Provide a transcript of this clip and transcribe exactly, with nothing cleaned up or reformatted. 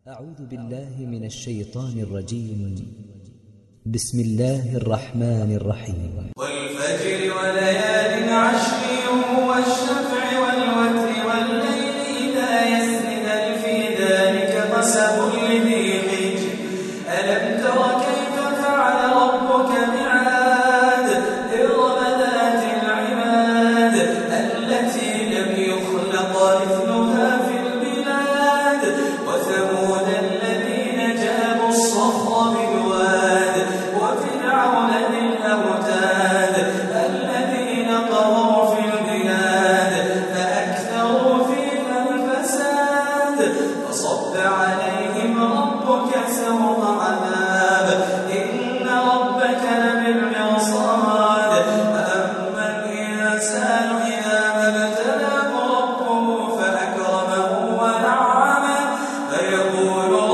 أعوذ بالله من الشيطان الرجيم. بسم الله الرحمن الرحيم. والفجر وليال عشر والشفع والوتر والليل إذا يسر هل في ذلك قسم لذي حجر ألم تر كيف فعل ربك بعاد إرم ذات العماد التي لم يخلق مثلها في البلاد وثمود الذين جابوا الصخر بالواد وفرعون ذي الأوتاد الذين طغوا في البلاد فأكثروا فيها الفساد فصب عليهم ربك سوط عذاب إن ربك لبالمرصاد فأما الإنسان إذا ما ابتلاه ربه فأكرمه ونعمه فيقول